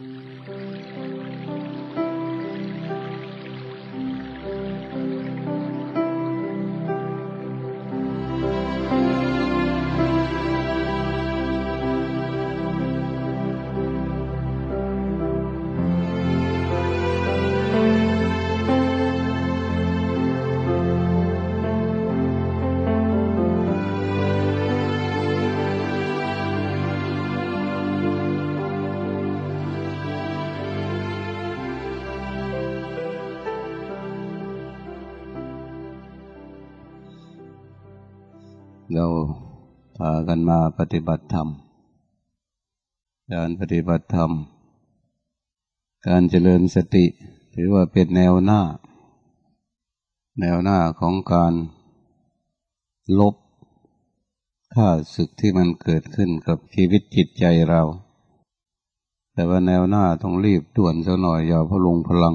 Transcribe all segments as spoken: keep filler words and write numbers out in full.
เราพากันมาปฏิบัติธรรมการปฏิบัติธรรมการเจริญสติถือว่าเป็นแนวหน้าแนวหน้าของการลบข้าศึกที่มันเกิดขึ้นกับชีวิตจิตใจเราแต่ว่าแนวหน้าต้องรีบด่วนซะหน่อยอย่าพลุงพลัง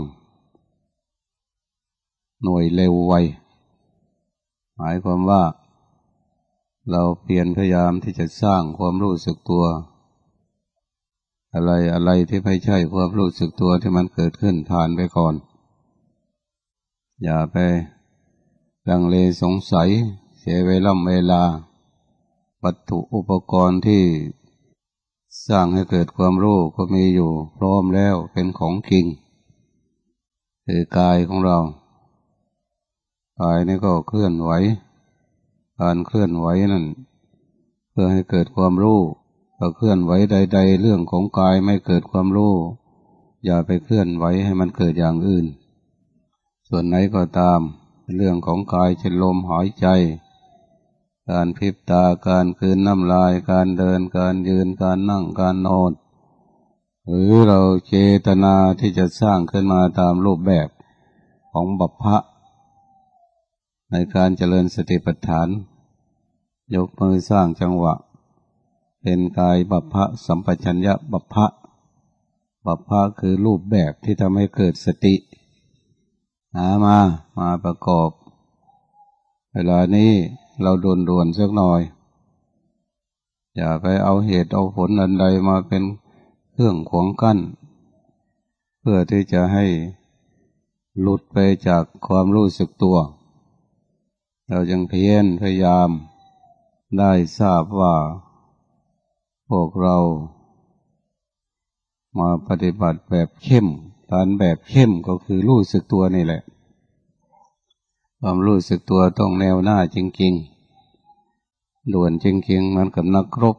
หน่วยเร็วไวหมายความว่าเราเพียรพยายามที่จะสร้างความรู้สึกตัวอะไรอะไรที่ไม่ใช่ความรู้สึกตัวที่มันเกิดขึ้นผ่านไปก่อนอย่าไปลังเลสงสัยเสียเวลาเวลาวัตถุอุปกรณ์ที่สร้างให้เกิดความรู้ก็มีอยู่พร้อมแล้วเป็นของจริงคือกายของเรากายนี่ก็เคลื่อนไหวการเคลื่อนไหวนั่นเพื่อให้เกิดความรู้ถ้าเคลื่อนไหวใดๆเรื่องของกายไม่เกิดความรู้อย่าไปเคลื่อนไหวให้มันเกิดอย่างอื่นส่วนไหนก็ตามเรื่องของกายเช่นลมหายใจการพริบตาการกลืนน้ำลายการเดินการยืนการนั่งการนอนหรือเราเจตนาที่จะสร้างขึ้นมาตามรูปแบบของบัพพะในการเจริญสติปัฏฐานยกมือสร้างจังหวะเป็นกายบัพพะสัมปชัญญะบัพพะบัพพะคือรูปแบบที่ทำให้เกิดสติหามามาประกอบเวลานี้เราด่วนๆสักหน่อยอย่าไปเอาเหตุเอาผลอันใดมาเป็นเครื่องขวางกั้นเพื่อที่จะให้หลุดไปจากความรู้สึกตัวเราจึงเพียรพยายามได้ทราบว่าพวกเรามาปฏิบัติแบบเข้มการแบบเข้มก็คือรู้สึกตัวนี่แหละความรู้สึกตัวต้องแนวหน้าจริงๆด่วนจริงๆมันกับนักรบ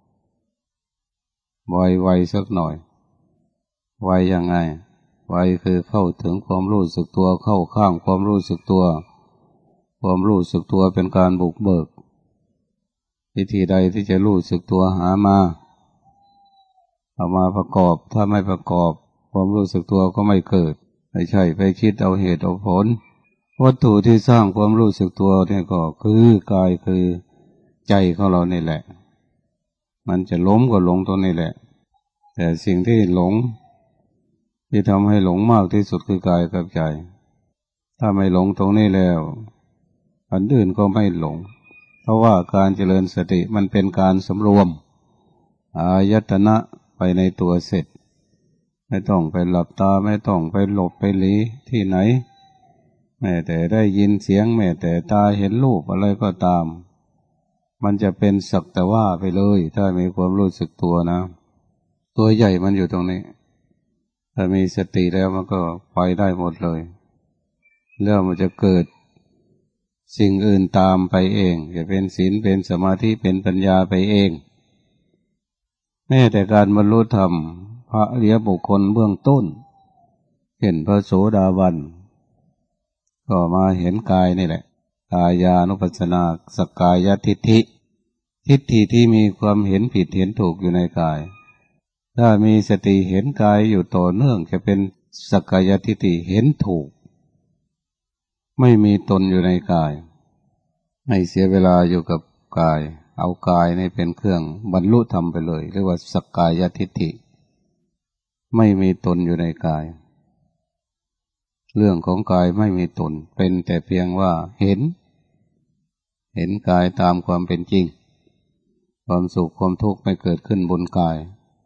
ไวๆสักหน่อยไวยังไงไวคือเข้าถึงความรู้สึกตัวเข้าข้างความรู้สึกตัวความรู้สึกตัวเป็นการบุกเบิกวิธีใดที่จะรู้สึกตัวหามาเอามาประกอบถ้าไม่ประกอบความรู้สึกตัวก็ไม่เกิดไม่ใช่ไปคิดเอาเหตุเอาผลวัตถุที่สร้างความรู้สึกตัวเนี่ยก็คือกายคือใจของเรานี่แหละมันจะล้มก็หลงตรงนี้แหละแต่สิ่งที่หลงที่ทำให้หลงมากที่สุดคือกายกับใจถ้าไม่หลงตรงนี้แล้วอันอื่นก็ไม่หลงเพราะว่าการเจริญสติมันเป็นการสำรวมอายตนะไปในตัวเสร็จไม่ต้องไปหลับตาไม่ต้องไปหลบไปหลีที่ไหนแม้แต่ได้ยินเสียงแม้แต่ตาเห็นรูปอะไรก็ตามมันจะเป็นสักแต่ว่าไปเลยถ้ามีความรู้สึกตัวนะตัวใหญ่มันอยู่ตรงนี้ถ้ามีสติแล้วมันก็ไปได้หมดเลยแล้วมันจะเกิดสิ่งอื่นตามไปเองจะเป็นศีลเป็นสมาธิเป็นปัญญาไปเองแม้แต่การบรรลุธรรมพระอริยบุคคลเบื้องต้นเห็นพระโสดาบันก็มาเห็นกายนี่แหละกายานุปัสสนาสกกายทิฏฐิทิฏฐิที่มีความเห็นผิดเห็นถูกอยู่ในกายถ้ามีสติเห็นกายอยู่ต่อเนื่องจะเป็นสกกายทิฏฐิเห็นถูกไม่มีตนอยู่ในกายไม่เสียเวลาอยู่กับกายเอากายนี่เป็นเครื่องบรรลุธรรมไปเลยเรียกว่าสักกายทิฏฐิไม่มีตนอยู่ในกายเรื่องของกายไม่มีตนเป็นแต่เพียงว่าเห็นเห็นกายตามความเป็นจริงความสุขความทุกข์ไม่เกิดขึ้นบนกาย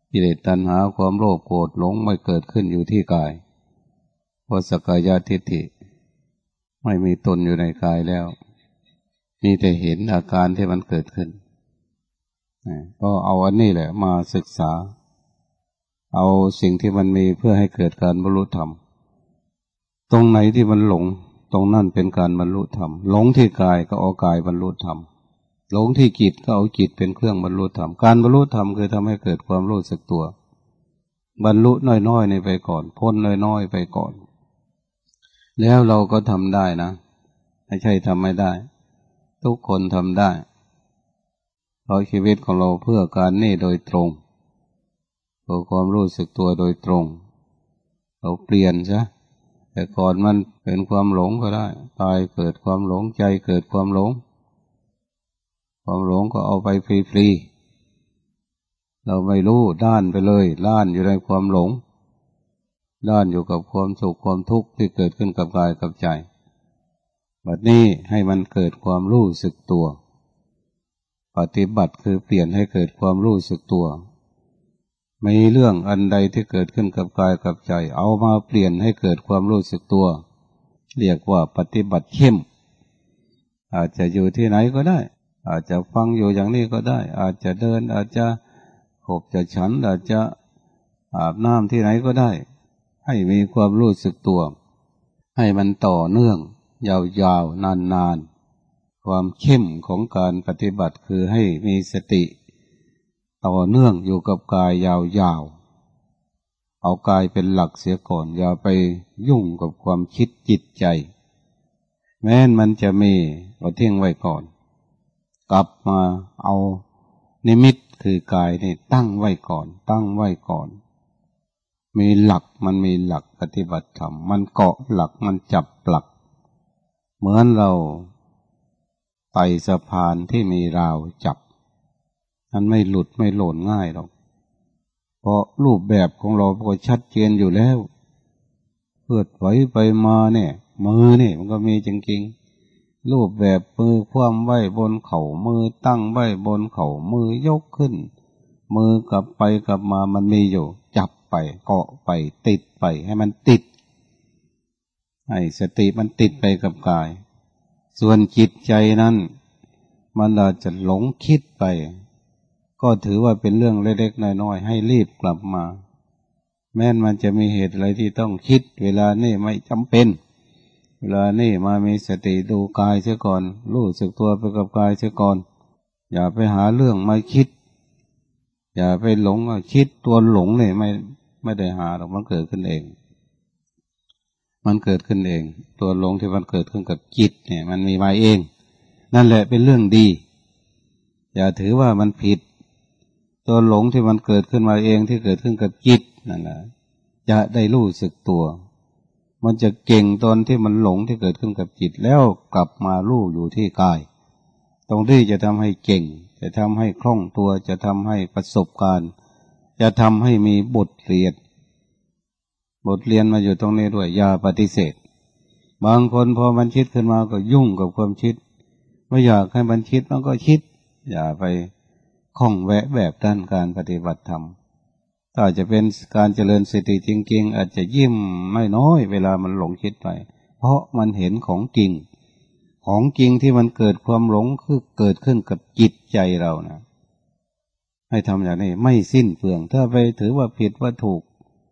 กิเลสตัณหาความโลภโกรธหลงไม่เกิดขึ้นอยู่ที่กายเพราะสักกายทิฏฐิไม่มีตนอยู่ในกายแล้วมีแต่เห็นอาการที่มันเกิดขึ้นก็เอาอันนี้แหละมาศึกษาเอาสิ่งที่มันมีเพื่อให้เกิดการบรรลุธรรมตรงไหนที่มันหลงตรงนั้นเป็นการบรรลุธรรมหลงที่กายก็เอากายบรรลุธรรมหลงที่จิตก็เอาจิตเป็นเครื่องบรรลุธรรมการบรรลุธรรมคือทำให้เกิดความรู้สึกตัวบรรลุน้อยๆในไปก่อนพ้นน้อยๆไปก่อนแล้วเราก็ทำได้นะไม่ใช่ทำไม่ได้ทุกคนทำได้เพราะชีวิตของเราเพื่อการนี่โดยตรงเพื่อความรู้สึกตัวโดยตรงเราเปลี่ยนซะแต่ก่อนมันเป็นความหลงก็ได้กายเกิดความหลงใจเกิดความหลงความหลงก็เอาไปฟรีๆเราไม่รู้ด้านไปเลยด้านอยู่ในความหลงด้านอยู่กับความสุขความทุกข์ที่เกิดขึ้นกับกายกับใจบัดนี้ให้มันเกิดความรู้สึกตัวปฏิบัติคือเปลี่ยนให้เกิดความรู้สึกตัวมีเรื่องอันใดที่เกิดขึ้นกับกายกับใจเอามาเปลี่ยนให้เกิดความรู้สึกตัวเรียกว่าปฏิบัติเข้มอาจจะอยู่ที่ไหนก็ได้อาจจะฟังอยู่อย่างนี้ก็ได้อาจจะเดินอาจจะขบจะฉันอาจจะอาบน้ำที่ไหนก็ได้ให้มีความรู้สึกตัวให้มันต่อเนื่องยาวๆนานๆความเข้มของการปฏิบัติคือให้มีสติต่อเนื่องอยู่กับกายยาวๆเอากายเป็นหลักเสียก่อนอย่าไปยุ่งกับความคิดจิตใจแม้นมันจะมีก็ทิ้งไว้ก่อนกลับมาเอานิมิตคือกายนี่ตั้งไว้ก่อนตั้งไว้ก่อนมีหลักมันมีหลักปฏิบัติธรรมมันเกาะหลักมันจับหลักเหมือนเราไต่สะพานที่มีราวจับมันไม่หลุดไม่หล่นง่ายหรอกเพราะรูปแบบของเราก็ชัดเจนอยู่แล้วเพื่อไหวไปมาเนี่ยมือเนี่ยมันก็มีจริงๆรูปแบบมือคว่ำไว้บนเข่ามือตั้งไว้บนเข่ามือยกขึ้นมือกลับไปกลับมามันมีอยู่จับไปเกาะไปติดไปให้มันติดให้สติมันติดไปกับกายส่วนจิตใจนั้นมันอาจจะหลงคิดไปก็ถือว่าเป็นเรื่องเล็กๆน้อยๆให้รีบกลับมาแม้นมันจะมีเหตุอะไรที่ต้องคิดเวลานี่ไม่จำเป็นเวลานี่มามีสติดูกายเสียก่อนรู้สึกตัวไปกับกายเสียก่อนอย่าไปหาเรื่องมาคิดอย่าไปหลงคิดตัวหลงเนี่ยไม่ไม่ได้หาหรอกมันเกิดขึ้นเองมันเกิดขึ้นเองตัวหลงที่มันเกิดขึ้นกับจิตเนี่ยมันมีมาเองนั่นแหละเป็นเรื่องดีอย่าถือว่ามันผิดตัวหลงที่มันเกิดขึ้นมาเองที่เกิดขึ้นกับจิตนั่นแหละจะได้รู้สึกตัวมันจะเก่งตอนที่มันหลงที่เกิดขึ้นกับจิตแล้วกลับมารู้อยู่ที่กายตรงที่จะทำให้เก่งจะทำให้คล่องตัวจะทำให้ประสบการณ์จะทำให้มีบทเรียนบทเรียนมาอยู่ตรงนี้ด้วยอย่าปฏิเสธบางคนพอมันคิดขึ้นมาก็ยุ่งกับความคิดไม่อยากให้มันคิดมันก็คิดอย่าไปคล้องแวะแบบด้านการปฏิบัติธรรมถ้าจะเป็นการเจริญสติจริงๆอาจจะยิ้มไม่น้อยเวลามันหลงคิดไปเพราะมันเห็นของจริงของจริงที่มันเกิดความหลงคือเกิดขึ้นกับจิตใจเรานะให้ทำอย่างนี้ไม่สิ้นเปลืองถ้าไปถือว่าผิดว่าถูก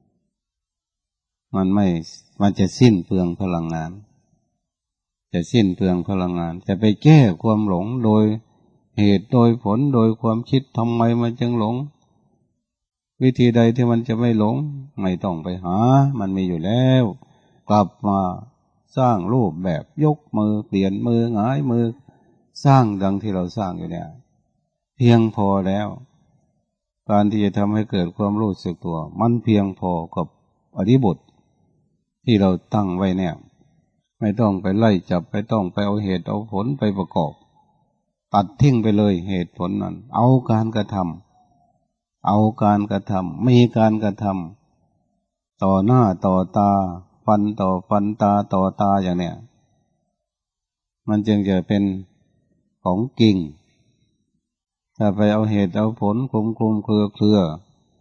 มันไม่มันจะสิ้นเปลืองพลังงานจะสิ้นเปลืองพลังงานจะไปแก้ความหลงโดยเหตุโดยผลโดยความคิดทำไมมันจึงหลงวิธีใดที่มันจะไม่หลงไม่ต้องไปหามันมีอยู่แล้วกลับมาสร้างรูปแบบยกมือเปลี่ยนมือหงายมือสร้างดังที่เราสร้างอยู่เนี่ยเพียงพอแล้วการที่จะทำให้เกิดความรู้สึกตัวมันเพียงพอกับอริบทที่เราตั้งไว้เนี่ยไม่ต้องไปไล่จับไม่ต้องไปเอาเหตุเอาผลไปประกอบตัดทิ้งไปเลยเหตุผลนั้นเอาการกระทำเอาการกระทำมีการกระทำต่อหน้าต่อตาฟันต่อฟันตาต่อตาอย่างเนี้ยมันจึงจะเป็นของจริงถ้าไปเอาเหตุเอาผลคุมคุมเครือเครือ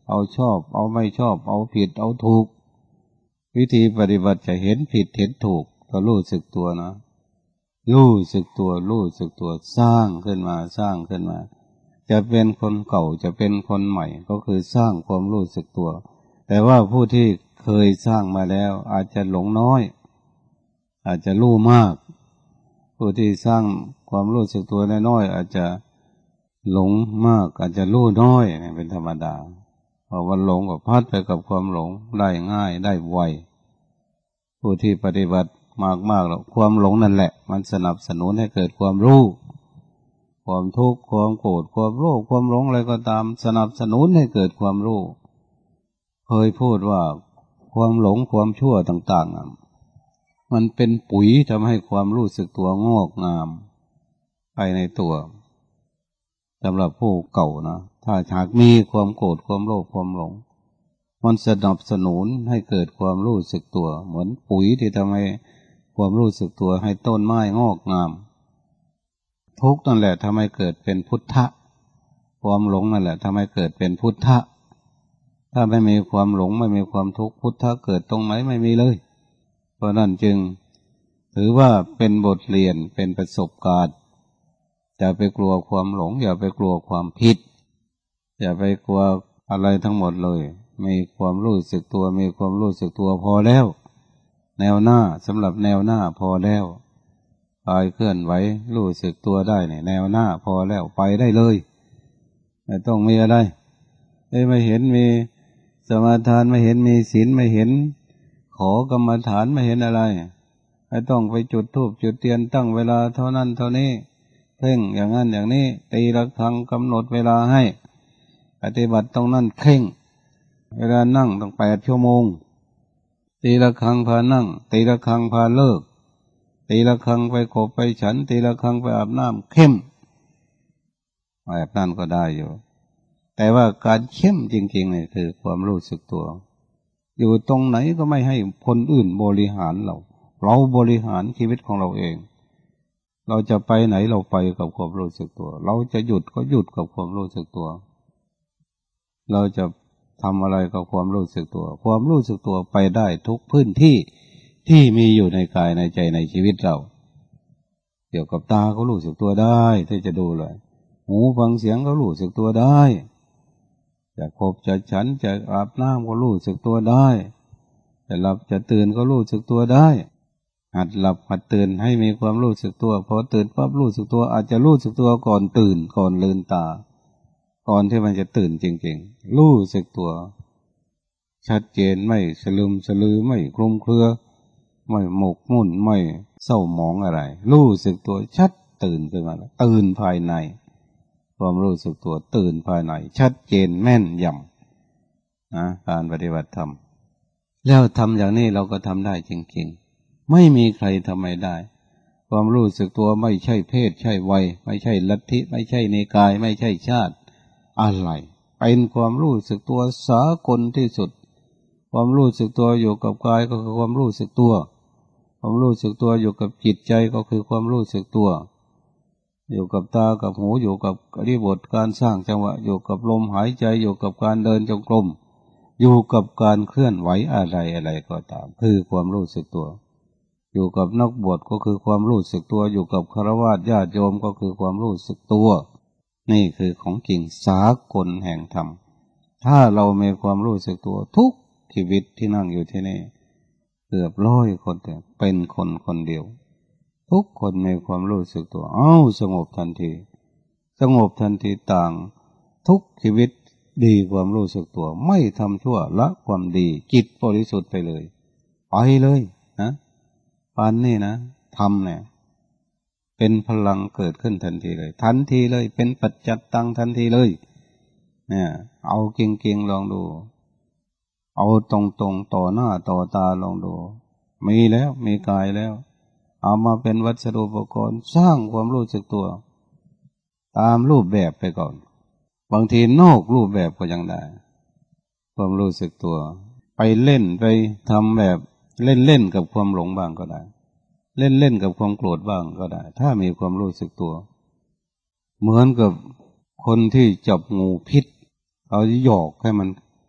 เอาชอบเอาไม่ชอบเอาผิดเอาถูกวิธีปฏิบัติจะเห็นผิดเห็นถูกก็รู้สึกตัวนะรู้สึกตัวรู้สึกตัวสร้างขึ้นมาสร้างขึ้นมาจะเป็นคนเก่าจะเป็นคนใหม่ก็คือสร้างความรู้สึกตัวแต่ว่าผู้ที่เคยสร้างมาแล้วอาจจะหลงน้อยอาจจะรู้มากผู้ที่สร้างความรู้สึกตัวน้อยๆอาจจะหลงมากอาจจะรู้น้อยเป็นธรรมดาเพราะวันหลงก็พัดไปกับความหลงได้ง่ายได้ไวผู้ที่ปฏิบัติมากๆแล้วความหลงนั่นแหละมันสนับสนุนให้เกิดความรู้ความทุกข์ความโกรธความโลภความหลงอะไรก็ตามสนับสนุนให้เกิดความรู้เคยพูดว่าความหลงความชั่วต่างๆมันเป็นปุ๋ยทำให้ความรู้สึกตัวงอกงามไปในตัวสำหรับผู้เก่านะถ้าหากมีความโกรธความโลภความหลงมันสนับสนุนให้เกิดความรู้สึกตัวเหมือนปุ๋ยที่ทำให้ความรู้สึกตัวให้ต้นไม้งอกงามทุกข์นั่นแหละทำให้เกิดเป็นพุทธะความหลงนั่นแหละทำให้เกิดเป็นพุทธะถ้าไม่มีความหลงไม่มีความทุกข์พุทธะเกิดตรงไหนไม่มีเลยเพราะนั้นจึงถือว่าเป็นบทเรียนเป็นประสบการณ์อย่าไปกลัวความหลงอย่าไปกลัวความผิดอย่าไปกลัวอะไรทั้งหมดเลยมีความรู้สึกตัวมีความรู้สึกตัวพอแล้วแนวหน้าสำหรับแนวหน้าพอแล้วกายเคลื่อนไหวรู้สึกตัวได้เนี่ยแนวหน้าพอแล้วไปได้เลยไม่ต้องมีอะไรไม่เห็นมีสมาทานไม่เห็นมีศีลไม่เห็นขอกรรมฐานไม่เห็นอะไรไม่ต้องไปจุดธูปจุดเทียนตั้งเวลาเท่านั้นเท่านี้เพ่งอย่างนั้นอย่างนี้ตีระฆังกำหนดเวลาให้ปฏิบัติตรงนั้นเข่งเวลานั่งต้องแปดชั่วโมงตีระฆังพานั่งตีระฆังพาเลิกตีระฆังไปขบไปฉันตีระฆังไปอาบน้ำเข้มแบบนั้นก็ได้อยู่แต่ว่าการเข้มจริงๆเนี่ยคือความรู้สึกตัวอยู่ตรงไหนก็ไม่ให้คนอื่นบริหารเราเราบริหารชีวิตของเราเองเราจะไปไหนเราไปกับความรู้สึกตัวเราจะหยุดก็หยุดกับความรู้สึกตัวเราจะทำอะไรกับความรู้สึกตัวความรู้สึกตัวไปได้ทุกพื้นที่ที่มีอยู่ในกายในใจในชีวิตเราเกี่ยวกับตาก็รู้สึกตัวได้ที่จะดูเลยหูฟังเสียงก็รู้สึกตัวได้จะขบจะฉันจะอาบน้ำก็รู้สึกตัวได้จะหลับจะตื่นก็รู้สึกตัวได้หัดหลับหัดตื่นให้มีความรู้สึกตัวพอตื่นปั๊บรู้สึกตัวอาจจะรู้สึกตัวก่อนตื่นก่อนลืมตาก่อนที่มันจะตื่นจริงๆรู้สึกตัวชัดเจนไม่สลืมสลือไม่คลุมเครือไม่หมกมุ่นไม่เศร้าหมองอะไรรู้สึกตัวชัดตื่นขึ้นมาตื่นภายในความรู้สึกตัวตื่นภายในชัดเจนแม่นยำนะการปฏิบัติธรรมแล้วทำอย่างนี้เราก็ทำได้จริงๆไม่มีใครทำไม่ได้ความรู้สึกตัวไม่ใช่เพศใช่วัยไม่ใช่ลัทธิไม่ใช่นิกายไม่ใช่ชาติอะไรเป็นความรู้สึกตัวสากลที่สุดความรู้สึกตัวอยู่กับกายก็คือความรู้สึกตัวความรู้สึกตัวอยู่กับจิตใจก็คือความรู้สึกตัวอยู่กับตากับหูอยู่กับอริบทการสร้างจังหวะอยู่กับลมหายใจอยู่กับการเดินจงกรมอยู่กับการเคลื่อนไหวอะไรอะไรก็ตามคือความรู้สึกตัวอยู่กับนักบวชก็คือความรู้สึกตัวอยู่กับฆราวาสญาติโยมก็คือความรู้สึกตัวนี่คือของจริงสากลแห่งธรรมถ้าเรามีความรู้สึกตัวทุกชีวิตที่นั่งอยู่ที่นี่เกือบร้อยคนแต่เป็นคนคนเดียวทุกคนมีความรู้สึกตัวเอ้าสงบทันทีสงบทันทีต่างทุกชีวิตดีความรู้สึกตัวไม่ทำชั่วละความดีจิตบริสุทธิ์ไปเลยไปเลยนะปานนี่นะทำเนี่ยเป็นพลังเกิดขึ้นทันทีเลยทันทีเลยเป็นปัจจัตตังทันทีเลยเนี่ยเอาเก่งๆลองดูเอาตรงๆต่อหน้าต่อตาลองดูมีแล้วมีกายแล้วเอามาเป็นวัสดุอุปกรณ์สร้างความรู้สึกตัวตามรูปแบบไปก่อนบางทีนอกรูปแบบก็ยังได้ความรู้สึกตัวไปเล่นไปทำแบบเล่นเล่นกับความหลงบ้างก็ได้เล่นเล่นกับความโกรธบ้างก็ได้ถ้ามีความรู้สึกตัวเหมือนกับคนที่จับงูพิษเอาหยอกให้มัน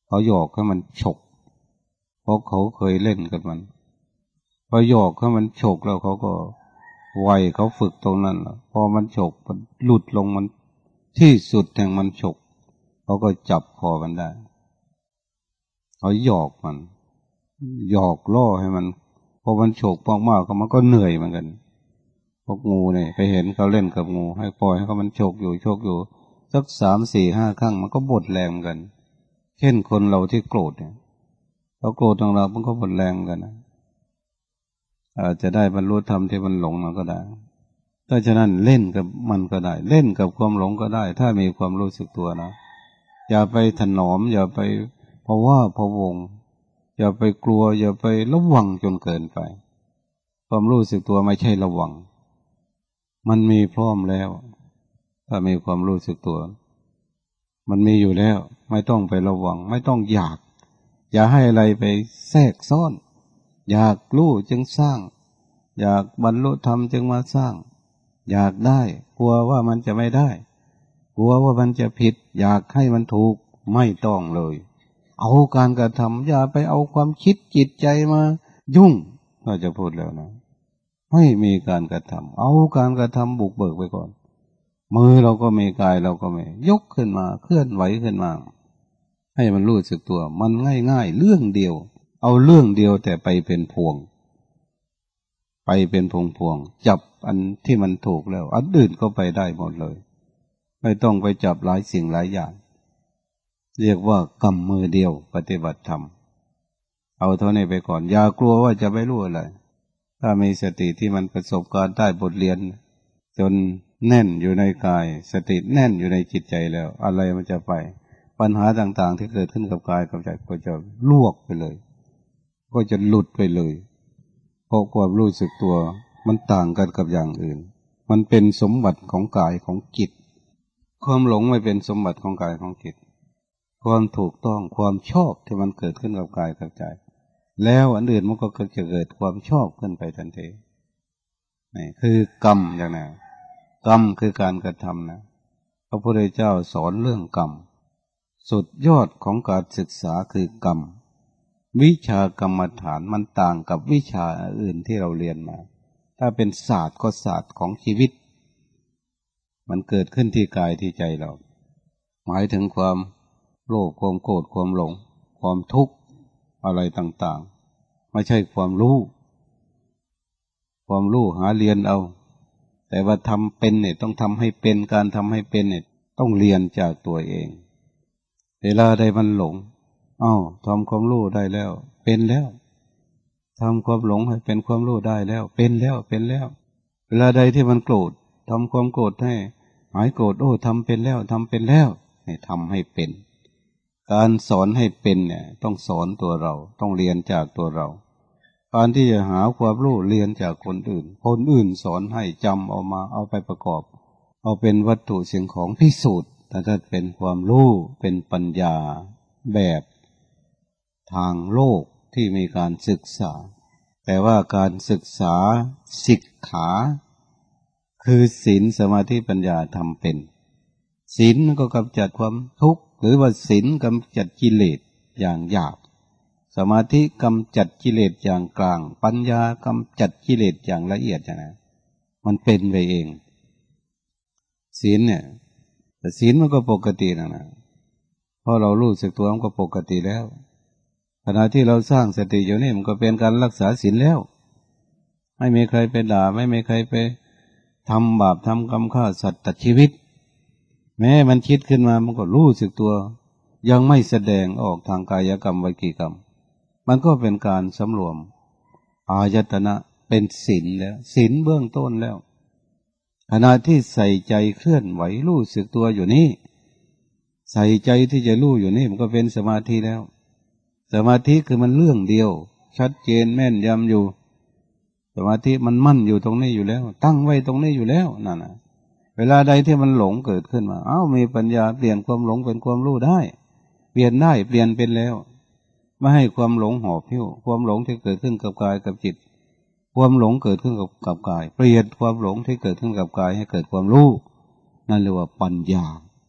เขาหยอกให้มันฉกเพราะเขาเคยเล่นกับมันพอหยอกให้มันฉกแล้วเขาก็ไวเขาฝึกตรงนั้นพอมันฉกมันหลุดลงมันที่สุดแห่งมันฉกเขาก็จับคอมันได้เขาหยอกมันหยอกล่อให้มันพอมันฉกมากๆก็มันก็เหนื่อยเหมือนกันพวกงูเนี่ยไปเห็นเขาเล่นกับงูให้ปล่อยให้เขามันฉกอยู่ฉกอยู่สักสามสี่ห้าครั้งมันก็บดแรงกันเช่นคนเราที่โกรธเนี่ยเราโกรธของเรามันก็บดแรงกันนะอาจจะได้บรรลุธรรมที่มันหลงมันก็ได้ถ้าฉะนั้นเล่นกับมันก็ได้เล่นกับความหลงก็ได้ถ้ามีความรู้สึกตัวนะอย่าไปถนอมอย่าไปเพราะว่าพะวงอย่าไปกลัวอย่าไประวังจนเกินไปความรู้สึกตัวไม่ใช่ระวังมันมีพร้อมแล้วถ้ามีความรู้สึกตัวมันมีอยู่แล้วไม่ต้องไประวังไม่ต้องอยากอย่าให้อะไรไปแทรกซ้อนอยากรู้จึงสร้างอยากบรรลุธรรมจึงมาสร้างอยากได้กลัวว่ามันจะไม่ได้กลัวว่ามันจะผิดอยากให้มันถูกไม่ต้องเลยเอาการกระทำอย่าไปเอาความคิดจิตใจมายุ่งก็จะพูดแล้วนะไม่มีการกระทำเอาการกระทำบุกเบิกไปก่อนมือเราก็มีกายเราก็มียกขึ้นมาเคลื่อนไหวขึ้นมาให้มันรู้สึกตัวมันง่ายๆเรื่องเดียวเอาเรื่องเดียวแต่ไปเป็นพวงไปเป็นพวงพวงจับอันที่มันถูกแล้วอันอื่นก็ไปได้หมดเลยไม่ต้องไปจับหลายสิ่งหลายอย่างเรียกว่ากำมือเดียวปฏิบัติธรรมเอาเท่านี้ไปก่อนอย่ากลัวว่าจะไม่รู้อะไรถ้ามีสติที่มันประสบการณ์ได้บทเรียนจนแน่นอยู่ในกายสติแน่นอยู่ในจิตใจแล้วอะไรมันจะไปปัญหาต่างๆที่เกิดขึ้นกับกายกับใจก็จะลวกไปเลยก็จะหลุดไปเลยเพราะความรู้สึกตัวมันต่างกันกับอย่างอื่นมันเป็นสมบัติของกายของจิตความหลงไม่เป็นสมบัติของกายของจิตความถูกต้องความชอบที่มันเกิดขึ้นกับกายกับใจแล้วอันอื่นมันก็จะเกิดความชอบขึ้นไปทันทีนี่คือกรรมอย่างนั้นกรรมคือการกระทำนะพระพุทธเจ้าสอนเรื่องกรรมสุดยอดของการศึกษาคือกรรมวิชากรรมฐานมันต่างกับวิชาอื่นที่เราเรียนมาถ้าเป็นศาสตร์ก็ศาสตร์ของชีวิตมันเกิดขึ้นที่กายที่ใจเราหมายถึงความโลภความโกรธความหลงความทุกข์อะไรต่างๆไม่ใช่ความรู้ความรู้หาเรียนเอาแต่ว่าทำเป็นเนี่ยต้องทำให้เป็นการทำให้เป็นเนี่ยต้องเรียนจากตัวเองเวลาใดมันหลงอ้าวทำความรู้ได้แล้วเป็นแล้วทำความหลงให้เป็นความรู้ได้แล้วเป็นแล้วเป็นแล้วเวลาใดที่มันโกรธทำความโกรธให้หายโกรธโอ้ทำเป็นแล้วทำเป็นแล้วให้ทำให้เป็นการสอนให้เป็นเนี่ยต้องสอนตัวเราต้องเรียนจากตัวเราการที่จะหาความรู้เรียนจากคนอื่นคนอื่นสอนให้จำเอามาเอาไปประกอบเอาเป็นวัตถุสิ่งของพิสูจน์แต่ถ้าเป็นความรู้เป็นปัญญาแบบทางโลกที่มีการศึกษาแต่ว่าการศึกษาศิกขาคือศีลสมาธิปัญญาทำเป็นศีลก็กำจัดความทุกข์หรือว่าศีลกำจัดกิเลสอย่างหยาบสมาธิกำจัดกิเลสอย่างกลางปัญญากำจัดกิเลสอย่างละเอียดนะมันเป็นไปเองศีลเนี่ยแต่ศีลมันก็ปกตินะนะเพราะเรารู้สึกตัวมันก็ปกติแล้วขณะที่เราสร้างสติอยู่นี่มันก็เป็นการรักษาศีลแล้วไม่มีใครไปด่าไม่มีใครไปทำบาปทำกรรมฆ่าสัตว์ตัดชีวิตแม้มันคิดขึ้นมามันก็รู้สึกตัวยังไม่แสดงออกทางกายกรรมวิจีกรรมมันก็เป็นการสำรวมอายตนะเป็นศีลแล้วศีลเบื้องต้นแล้วขณะที่ใส่ใจเคลื่อนไหวรู้สึกตัวอยู่นี่ใส่ใจที่จะรู้อยู่นี่มันก็เป็นสมาธิแล้วสมาธิคือมันเรื่องเดียวชัดเจนแม่นยำอยู่สมาธิมันมั่นอยู่ตรงนี้อยู่แล้วตั้งไว้ตรงนี้อยู่แล้วนั่นนะเวลาใดที่มันหลงเกิดขึ้นมาเอ้ามีปัญญาเปลี่ยนความหลงเป็นความรู้ได้เปลี่ยนได้เปลี่ยนเป็นแล้วไม่ให้ความหลงหอบหิ้วความหลงที่เกิดขึ้นกับกายกับจิตความหลงเกิดขึ้นกับกับกายเปลี่ยนความหลงที่เกิดขึ้นกับกายให้เกิดความรู้นั่นเรียกว่าปัญญาค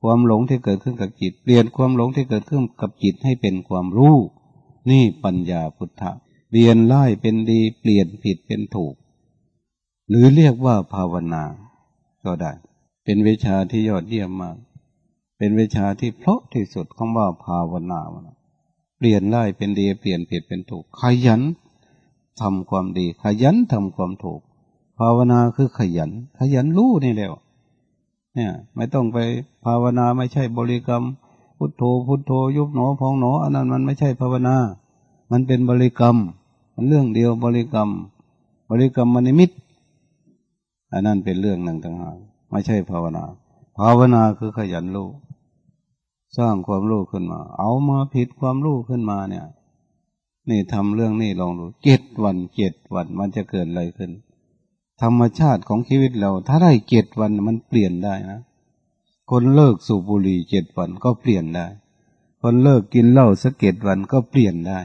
ความหลงที่เกิดขึ้นกับจิตเปลี่ยนความหลงที่เกิดขึ้นกับจิตให้เป็นความรู้นี่ปัญญาพุทธะเปลี่ยนร้ายเป็นดีเปลี่ยนผิดเป็นถูกหรือเรียกว่าภาวนาก็ได้เป็นวิชาที่ยอดเยี่ยมมากเป็นวิชาที่เพราะที่สุดของว่าภาวนาเปลี่ยนร้ายเป็นดีเปลี่ยนผิดเป็นถูกขยันทำความดีขยันทำความถูกภาวนาคือขยันขยันรู้นี่แหละเนี่ยไม่ต้องไปภาวนาไม่ใช่บริกรรมพุทโธพุทโธยุบหนอพองหนออันนั้นมันไม่ใช่ภาวนามันเป็นบริกรรมมันเรื่องเดียวบริกรรมบริกรรมมนิมิตอันนั้นเป็นเรื่องหนึ่งต่างหากไม่ใช่ภาวนาภาวนาคือขยันรู้สร้างความรู้ขึ้นมาเอามาผิดความรู้ขึ้นมาเนี่ยนี่ทำเรื่องนี้ลองดูเจ็ดวันเจ็ดวันมันจะเกิดอะไรขึ้นธรรมชาติของชีวิตเราถ้าได้เจ็ดวันมันเปลี่ยนได้นะคนเลิกสูบบุหรี่เจ็ดวันก็เปลี่ยนได้คนเลิกกินเหล้าสักเจ็ดวันก็เปลี่ยนได้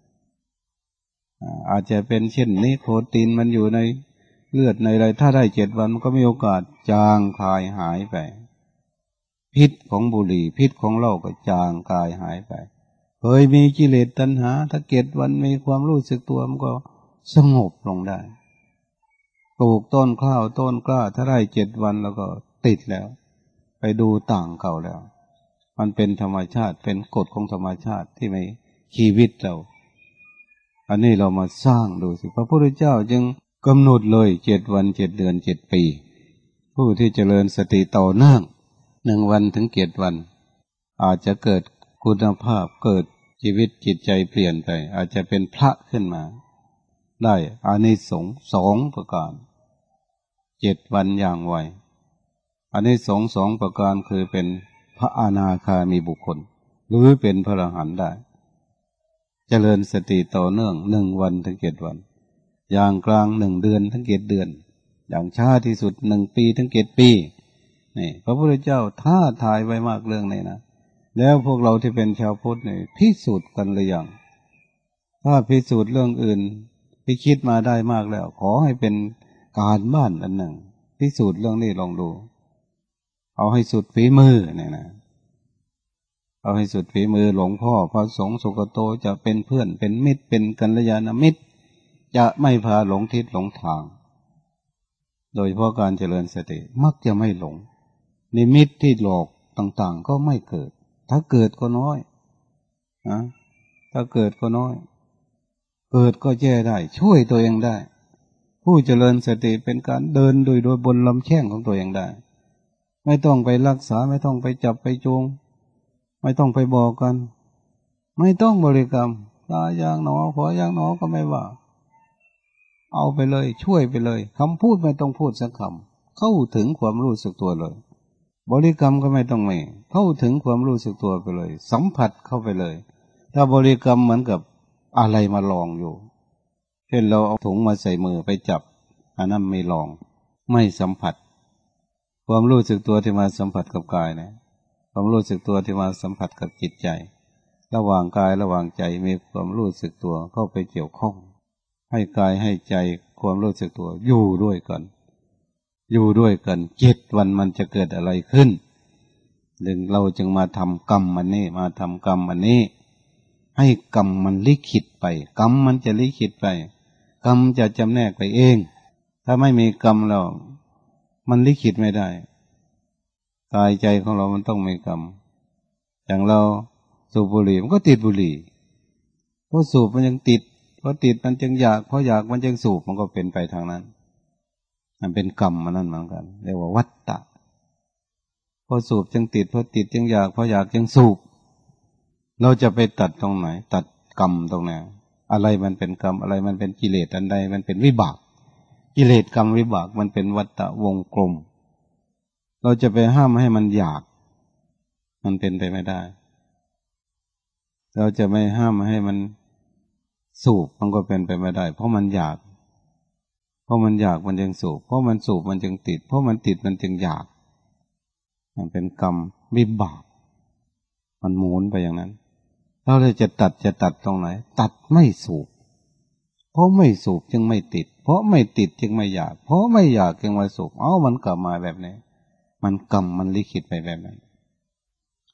อาจจะเป็นเช่นนี้โปรตีนมันอยู่ในเลือดในอะไรถ้าได้เจ็ดวันมันก็มีโอกาสจางคลายหายไปพิษของบุหรี่พิษของเหล้าก็จางคลายหายไปเคยมีกิเลสตัณหาถ้าเจ็ดวันมีความรู้สึกตัวมันก็สงบลงได้ปลูกต้นข้าวต้นกล้าถ้าได้เจ็ดวันแล้วก็ติดแล้วไปดูต่างเขาแล้วมันเป็นธรรมชาติเป็นกฎของธรรมชาติที่ในชีวิตเราอันนี้เรามาสร้างดูสิพระพุทธเจ้าจึงกำหนดเลยเจ็ดวันเจ็ดเดือนเจ็ดปีผู้ที่เจริญสติต่อเนื่องหนึ่งวันถึงเจ็ดวันอาจจะเกิดคุณภาพเกิดชีวิตจิตใจเปลี่ยนไปอาจจะเป็นพระขึ้นมาได้อานิสงส์สองประการเจ็ดวันอย่างไวอานิสงส์สองประการคือเป็นพระอนาคามีบุคคลหรือเป็นพระอรหันต์ได้เจริญสติต่อเนื่องหนึ่งวันถึงเจ็ดวันอย่างกลางหนึ่งเดือนถึงเจ็ดเดือนอย่างช้าที่สุดหนึ่งปีถึงเจ็ดปีนี่พระพุทธเจ้าท้าทายไว้มากเรื่องนี้นะแล้วพวกเราที่เป็นชาวพุทธนี่พิสูจน์กันหรือยังถ้าพิสูจน์เรื่องอื่นพิคิดมาได้มากแล้วขอให้เป็นการบ้านอันหนึ่งพิสูจน์เรื่องนี้ลองดูเอาให้สุดฝีมือเนี่ยนะเอาให้สุดฝีมือหลวงพ่อพระสงฆ์สุกโตจะเป็นเพื่อนเป็นมิตรเป็นกัลยาณมิตรจะไม่พาหลงทิศหลงทางโดยเพราะการเจริญสติมักจะไม่หลงนิมิตที่หลอกต่างๆก็ไม่เกิดถ้าเกิดก็น้อยนะถ้าเกิดก็น้อยเกิดก็แก้ได้ช่วยตัวเองได้ผู้เจริญสติเป็นการเดินโดยโดยบนลำแข้งของตัวเองได้ไม่ต้องไปรักษาไม่ต้องไปจับไปจูงไม่ต้องไปบอกกันไม่ต้องบริกรรมตาอย่างหนอขออย่างหนอก็ไม่ว่าเอาไปเลยช่วยไปเลยคำพูดไม่ต้องพูดสักคำเข้าถึงความรู้สึกตัวเลยบริกรรมก็ไม่ต้องมีเข้าถึงความรู้สึกตัวไปเลยสัมผัสเข้าไปเลยถ้าบริกรรมเหมือนกับอะไรมาลองอยู่เช่นเราเอาถุงมาใส่มือไปจับอันนั้นไม่ลองไม่สัมผัสความรู้สึกตัวที่มาสัมผัสกับกายนะความรู้สึกตัวที่มาสัมผัสกับจิตใจระหว่างกายระหว่างใจมีความรู้สึกตัวเข้าไปเกี่ยวข้องให้กายให้ใจความรู้สึกตัวอยู่ด้วยกันอยู่ด้วยกันเจ็ดวันมันจะเกิดอะไรขึ้นดึงเราจึงมาทำกรรมมันนี่มาทำกรรมมันนี้ให้กรรมมันลิขิตไปกรรมมันจะลิขิตไปกรรมจะจำแนกไปเองถ้าไม่มีกรรมเรามันลิขิตไม่ได้กายใจของเรามันต้องมีกรรมอย่างเราสูบบุหรี่มันก็ติดบุหรี่เพราะสูบมันยังติดเพราะติดมันจึงอยากเพราะอยากมันจึงสูบมันก็เป็นไปทางนั้นมันเป็นกรรมมันนั่นเหมือนกันเรียกว่าวัฏฏะเพราะสูบจึงติดเพราะติดจึงอยากเพราะอยากจึงสูบเราจะไปตัดตรงไหนตัดกรรมตรงไหนอะไรมันเป็นกรรมอะไรมันเป็นกิเลสอันใดมันเป็นวิบากกิเลสกรรมวิบากมันเป็นวัฏฏะวงกลมเราจะไปห้ามให้มันอยากมันเป็นไปไม่ได้เราจะไม่ห้ามให้มันสูบมันก็เป็นไปไม่ได้เพราะมันอยากเพราะมันอยากมันจึงสูบเพราะมันสูบมันจึงติดเพราะมันติดมันจึงอยากมันเป็นกรรมวิบากมันหมุนไปอย่างนั้นเราเลยจะตัดจะตัดตรงไหนตัดไม่สูบเพราะไม่สูบจึงไม่ติดเพราะไม่ติดจึงไม่อยากเพราะไม่อยากจึงมาสูบเอ้ามันกลับมาแบบนี้มันกรรมมันลิขิตไปแบบนั้น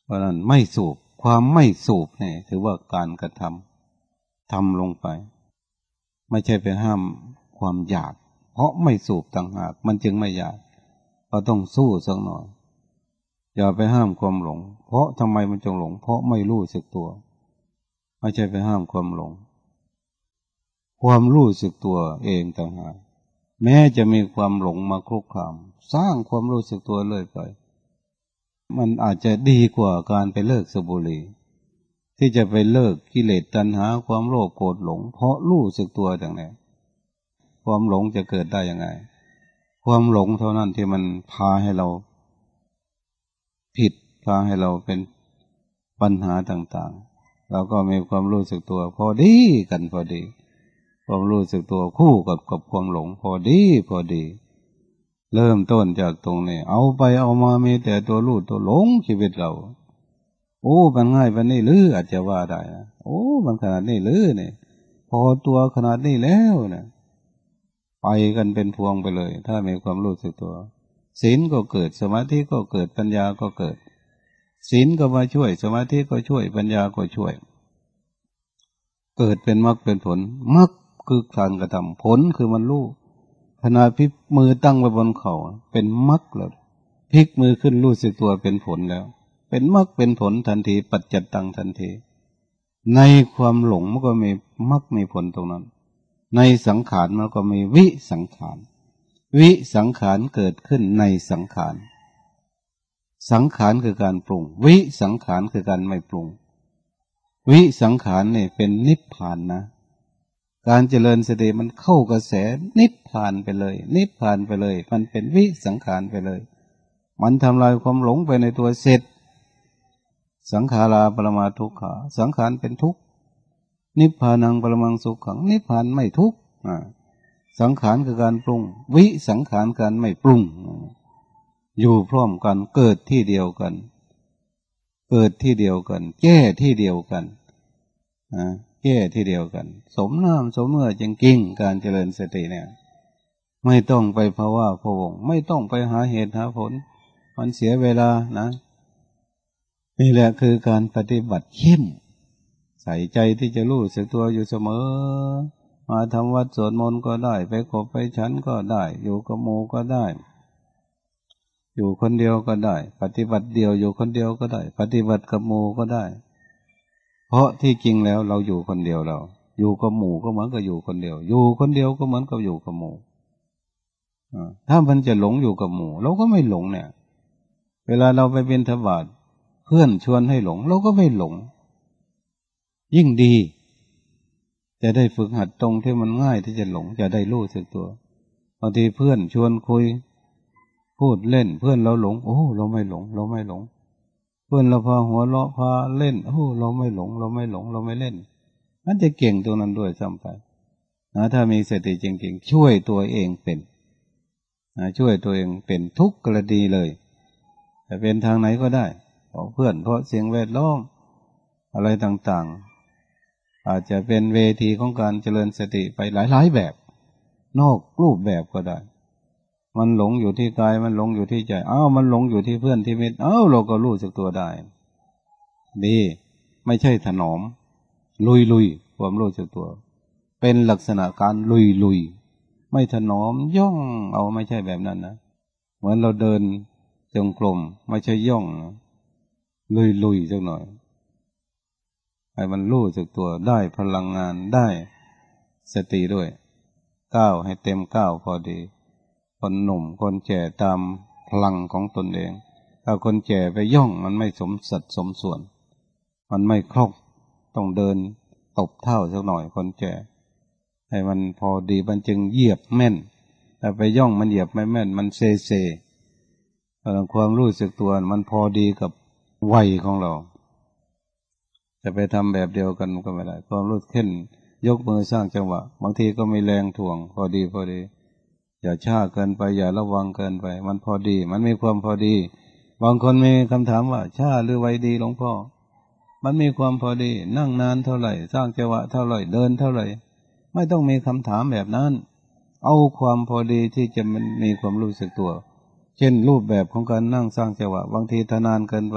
เพราะนั้นไม่สูบความไม่สูบเนี่ยถือว่าการกระทำทำลงไปไม่ใช่ไปห้ามความอยากเพราะไม่สูบต่างหากมันจึงไม่อยากเราต้องสู้สักหน่อยอย่าไปห้ามความหลงเพราะทำไมมันจึงหลงเพราะไม่รู้สึกตัวไม่ใช่ไปห้ามความหลงความรู้สึกตัวเองต่างหากแม้จะมีความหลงมาคุกคามสร้างความรู้สึกตัวเลยไปมันอาจจะดีกว่าการไปเลิกสูบบุหรี่ที่จะไปเลิกกิเลสตัณหาความโลภโกรธหลงเพราะรู้สึกตัวต่างนั้นความหลงจะเกิดได้ยังไงความหลงเท่านั้นที่มันพาให้เราผิดพาให้เราเป็นปัญหาต่างๆเราก็มีความรู้สึกตัวพอดีกันพอดีความรู้สึกตัวคู่กับกับความหลงพอดีพอดีเริ่มต้นจากตรงนี้เอาไปเอามามีแต่ตัวรู้ตัวหลงชีวิตเราโอ้มันง่ายวันนี้หรืออาจจะว่าได้นะโอ้มันขนาดนี้หรือเนี่ยพอตัวขนาดนี้แล้วเนี่ยไปกันเป็นพวงไปเลยถ้ามีความรู้สึกตัวศีลก็เกิดสมาธิก็เกิดปัญญาก็เกิดศีลก็มาช่วยสมาธิก็ช่วยปัญญาก็ช่วยเกิดเป็นมรรคเป็นผลมรรคคือการกระทำผลคือมันรู้ขณะพลิกมือตั้งไว้บนเข่าเป็นมรรคแล้วพลิกมือขึ้นรู้สึกตัวเป็นผลแล้วเป็นมรรคเป็นผลทันทีปัจจัตตังทันทีในความหลงมันก็มีมรรคมีผลตรงนั้นในสังขารมันก็มีวิสังขารวิสังขารเกิดขึ้นในสังขารสังขารคือการปรุงวิสังขารคือการไม่ปรุงวิสังขารเนี่ยเป็นนิพพานนะการเจริญสติมันเข้ากระแสนิพพานไปเลยนิพพานไปเลยมันเป็นวิสังขารไปเลยมันทำลายความหลงไปในตัวเสร็จสังขาราปรมาทุกขาสังขารเป็นทุกข์นิพพานังปรมังสุขขังนิพพานไม่ทุกข์สังขารคือการปรุงวิสังขารการไม่ปรุงอยู่พร้อมกันเกิดที่เดียวกันเกิดที่เดียวกันแก้ที่เดียวกันนะแก้ที่เดียวกันสมน้ำสมเนื้อจริงๆการเจริญสติเนี่ยไม่ต้องไปภาวะพะวงไม่ต้องไปหาเหตุหาผลมันเสียเวลานะนี่แหละคือการปฏิบัติเข้มใส่ใจที่จะรู้สึกตัวอยู่เสมอมาทำวัดสวดมนต์ก็ได้ไปขบไปฉันก็ได้อยู่กับหมู่ก็ได้อยู่คนเดียวก็ได้ปฏิบัติเดียวอยู่คนเดียวก็ได้ปฏิบัติกับหมู่ก็ได้เพราะที่จริงแล้วเราอยู่คนเดียวเราอยู่กับหมู่ก็เหมือนกับอยู่คนเดียวอยู่คนเดียวก็เหมือนกับอยู่กับหมู่ถ้ามันจะหลงอยู่กับหมู่เราก็ไม่หลงเนี่ยเวลาเราไปบิณฑบาตเพื่อนชวนให้หลงเราก็ไม่หลงยิ่งดีจะได้ฝึกหัดตรงที่มันง่ายที่จะหลงจะได้รู้สึกตัวบางทีเพื่อนชวนคุยพูดเล่นเพื่อนเราหลงโอ้เราไม่หลงเราไม่หลงเพื่อนเราพาหัวเราะพาเล่นโอ้เราไม่หลงเราไม่หลงเราไม่เล่นมันจะเก่งตรงนั้นด้วยซ้ำไปนะถ้ามีสติจริงๆช่วยตัวเองเป็นนะช่วยตัวเองเป็นทุกกรณีเลยจะเป็นทางไหนก็ได้เพราะเพื่อนเพราะเสียงแวดล้อมอะไรต่างๆอาจจะเป็นเวทีของการเจริญสติไปหลายๆแบบนอกรูปแบบก็ได้มันหลงอยู่ที่กายมันหลงอยู่ที่ใจอ้าวมันหลงอยู่ที่เพื่อนที่มิตรอ้าวเราก็รู้สึกตัวได้ดีไม่ใช่ถนอมลุยลุยความรู้สึกตัวเป็นลักษณะการลุยลุยไม่ถนอมย่องเอาไม่ใช่แบบนั้นนะเหมือนเราเดินจงกรมไม่ใช่ย่องลุยลุยสักหน่อยให้มันรู้สึกตัวได้พลังงานได้สติด้วยก้าวให้เต็มก้าวพอดีคนหนุ่มคนแก่ตามพลังของตนเองถ้าคนแก่ไปย่องมันไม่สมสัดสมส่วนมันไม่คล่องต้องเดินตบเท้าสักหน่อยคนแก่ให้มันพอดีมันจึงเหยียบแม่นแต่ไปย่องมันเหยียบไม่แม่นมันเซเซความรู้สึกตัวมันพอดีกับวัยของเราจะไปทำแบบเดียวกันก็ไม่ได้ความรู้เข้นยกมือสร้างจังหวะบางทีก็มีแรงถ่วงพอดีพอดีอย่าช้าเกินไปอย่าระวังเกินไปมันพอดีมันมีความพอดีบางคนมีคำถามว่าช้าหรือไวดีหลวงพ่อมันมีความพอดีนั่งนานเท่าไหร่สร้างจังหวะเท่าไหร่เดินเท่าไหร่ไม่ต้องมีคำถามแบบนั้นเอาความพอดีที่จะมันมีความรู้สึกตัวเช่นรูปแบบของการนั่งสร้างจังหวะบางทีทนานเกินไป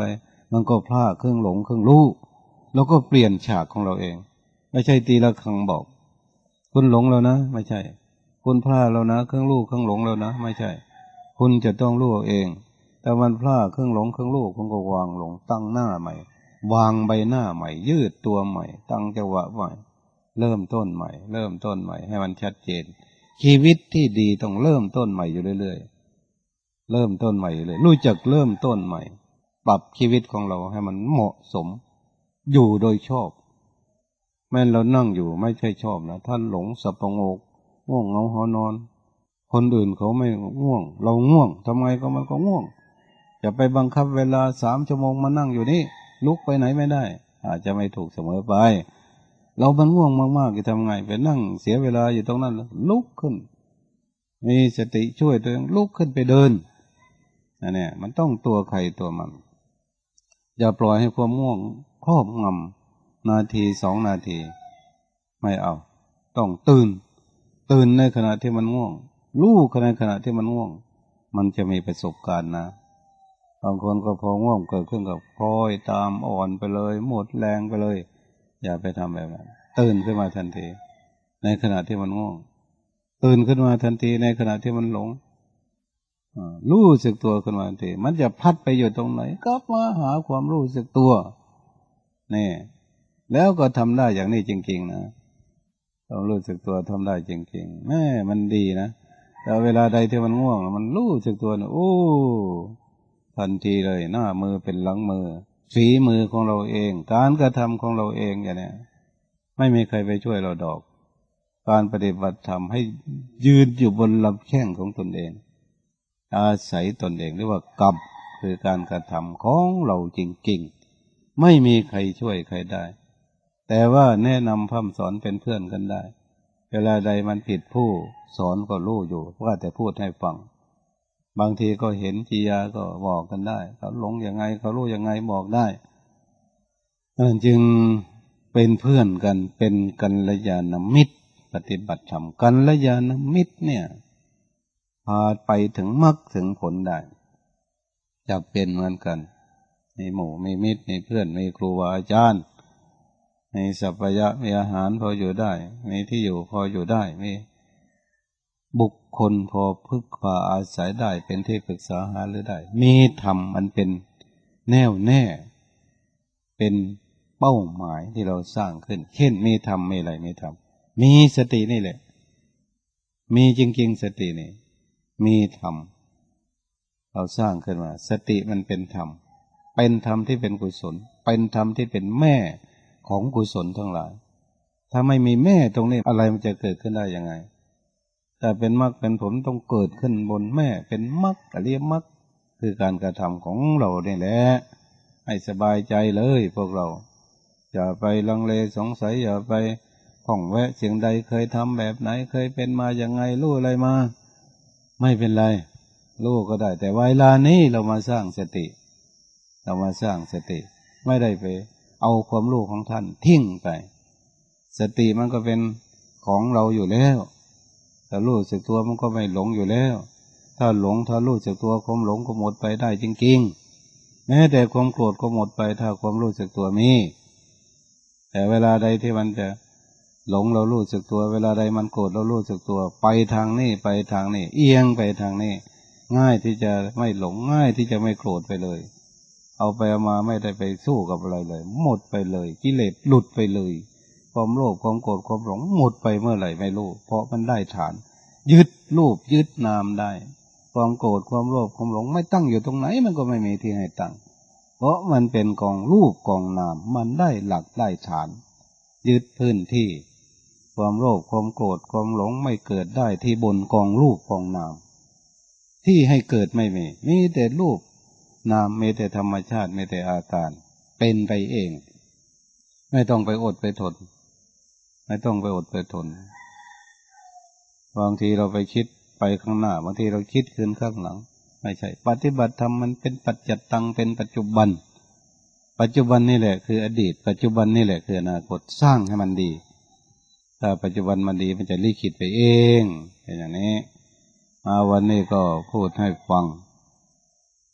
มันก็พลาดครึ่งหลงครึ่งรู้แล้วก็เปลี่ยนฉากของเราเองไม่ใช่ตีละครั้งบอกคุณหลงแล้วนะไม่ใช่คุณพลาดแล้วนะครึ่งรู้ครึ่งหลงแล้วนะไม่ใช่คุณจะต้องรู้เองแต่มันพลาดครึ่งหลงครึ่งรู้คุณก็วางลงตั้งหน้าใหม่วางใบหน้าใหม่ยืดตัวใหม่ตั้งจังหวะใหม่เริ่มต้นใหม่เริ่มต้นใหม่ให้มันชัดเจนชีวิตที่ดีต้องเริ่มต้นใหม่อยู่เรื่อยๆเริ่มต้นใหม่เลยรู้จักเริ่มต้นใหม่ปรับชีวิตของเราให้มันเหมาะสมอยู่โดยชอบแม้เรานั่งอยู่ไม่ใช่ชอบนะท่านหลงสับประงกง่วงเหงาหอนอนคนอื่นเขาไม่ง่วงเราง่วงทำไมก็มันก็ง่วงจะไปบังคับเวลาสามชั่วโมงมานั่งอยู่นี่ลุกไปไหนไม่ได้อาจจะไม่ถูกเสมอไปเรามันง่วงมากๆจะทำไงไปนั่งเสียเวลาอยู่ตรงนั้นลุกขึ้นมีสติช่วยตัวเองลุกขึ้นไปเดินอันนี้มันต้องตัวใครตัวมันอย่าปล่อยให้ความง่วงครอบงำนาทีสองนาทีไม่เอาต้องตื่นตื่นในขณะที่มันง่วงรู้ในขณะที่มันง่วงมันจะมีประสบการณ์นะบางคนก็พอง่วงเกิดขึ้นกับพลอยตามอ่อนไปเลยหมดแรงไปเลยอย่าไปทำแบบนั้นตื่นขึ้นมาทันทีในขณะที่มันง่วงตื่นขึ้นมาทันทีในขณะที่มันหลงรู้สึกตัวขึ้นมาทันทีมันจะพัดไปอยู่ตรงไหนก็มาหาความรู้สึกตัวนี่แล้วก็ทำได้อย่างนี้จริงๆนะเรารู้สึกตัวทำได้จริงๆแม่มันดีนะแต่เวลาใดที่มันง่วงมันรู้สึกตัวนะโอ้ทันทีเลยหน้ามือเป็นหลังมือฝีมือของเราเองการกระทำของเราเองอย่างนี้ไม่มีใครไปช่วยเราดอกการปฏิบัติธรรมให้ยืนอยู่บนลำแข้งของตนเองอาศัยตนเองเรียกว่ากรรมคือการกระทำของเราจริงๆไม่มีใครช่วยใครได้แต่ว่าแนะนำพร่ำสอนเป็นเพื่อนกันได้เวลาใดมันผิดผู้สอนก็รู้อยู่ว่าแต่พูดให้ฟังบางทีก็เห็นจียาก็บอกกันได้เขาหลงยังไงเขารู้ยังไงบอกได้นั่นจึงเป็นเพื่อนกันเป็นกัลยาณมิตรปฏิบัติธรรมกัลยาณมิตรเนี่ยพาไปถึงมรรคถึงผลได้จะเป็นเหมือนกันมีหมู่มีมิตรมีเพื่อนมีครูบาอาจารย์มีสัพพยะมีอาหารพออยู่ได้มีที่อยู่พออยู่ได้มีบุคคลพอพึ่งพาอาศัยได้เป็นที่ปรึกษาหารือได้มีธรรมมันเป็นแน่วแน่เป็นเป้าหมายที่เราสร้างขึ้นเช่นมีธรรมมีอะไรมีธรรมมีสตินี่แหละมีจริงๆสตินี่มีธรรมเราสร้างขึ้นมาสติมันเป็นธรรมเป็นธรรมที่เป็นกุศลเป็นธรรมที่เป็นแม่ของกุศลทั้งหลายถ้าไม่มีแม่ตรงนี้อะไรมันจะเกิดขึ้นได้ยังไงแต่เป็นมรรคเป็นผลต้องเกิดขึ้นบนแม่เป็นมรรคอริยมรรคคือการกระทำของเราเนี่ยแหละให้สบายใจเลยพวกเราอย่าไปลังเลสงสัยอย่าไปข้องแวะสิ่งใดเคยทำแบบไหนเคยเป็นมาอย่างไงรู้อะไรมาไม่เป็นไรรู้ก็ได้แต่เวลานี้เรามาสร้างสติเรามาสร้างสติไม่ได้ไปเอาความรู้ของท่านทิ้งไปสติมันก็เป็นของเราอยู่แล้วถ้ารู้สึกตัวมันก็ไม่หลงอยู่แล้วถ้าหลงถ้ารู้สึกตัวความหลงก็หมดไปได้จริงๆแม้แต่ความโกรธก็หมดไปถ้าความรู้สึกตัวมีแต่เวลาใดที่มันจะหลงเรารู้สึกตัวเวลาใดมันโกรธเรารู้สึกตัวไปทางนี้ไปทางนี้เอียงไปทางนี้ง่ายที่จะไม่หลงง่ายที่จะไม่โกรธไปเลยเอาไปเอามาไม่ได้ไปสู้กับอะไรเลยหมดไปเลยกิเลสหลุดไปเลยความโลภความโกรธความหลงหมดไปเมื่อไหร่ไม่รู้เพราะมันได้ฐานยึดรูปยึดนามได้ความโกรธความโลภความหลงไม่ตั้งอยู่ตรงไหนมันก็ไม่มีที่ให้ตั้งเพราะมันเป็นกองรูปกองนามมันได้หลักได้ฐานยึดพื้นที่ความโลภความโกรธความหลงไม่เกิดได้ที่บนกองรูปกองนามที่ให้เกิดไม่มีมีแต่รูปนามมีแต่ธรรมชาติมีแต่อาการเป็นไปเองไม่ต้องไปอดไปทนไม่ต้องไปอดไปทนบางทีเราไปคิดไปข้างหน้าบางทีเราคิดคืนข้างหลังไม่ใช่ปฏิบัติธรรมมันเป็นปัจจัตตังเป็นปัจจุบันปัจจุบันนี่แหละคืออดีตปัจจุบันนี่แหละคืออนาคตสร้างให้มันดีถ้าปัจจุบันมันดีมันจะลิขิตไปเองเป็นอย่างนี้มาวันนี้ก็พูดให้ฟัง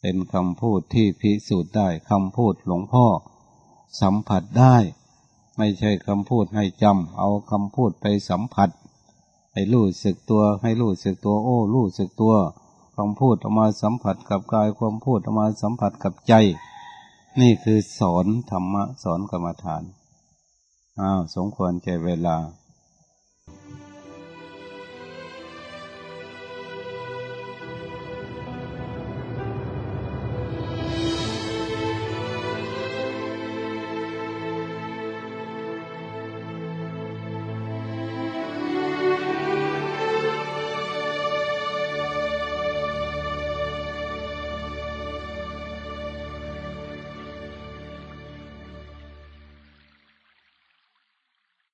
เป็นคำพูดที่พิสูจน์ได้คำพูดหลวงพ่อสัมผัสได้ไม่ใช่คำพูดให้จำเอาคำพูดไปสัมผัสให้รู้สึกตัวให้รู้สึกตัวโอ้รู้สึกตัวคำพูดออกมาสัมผัสกับกายความพูดออกมาสัมผัสกับใจนี่คือสอนธรรมะสอนกรรมฐานอ้าวสมควรแก่เวลา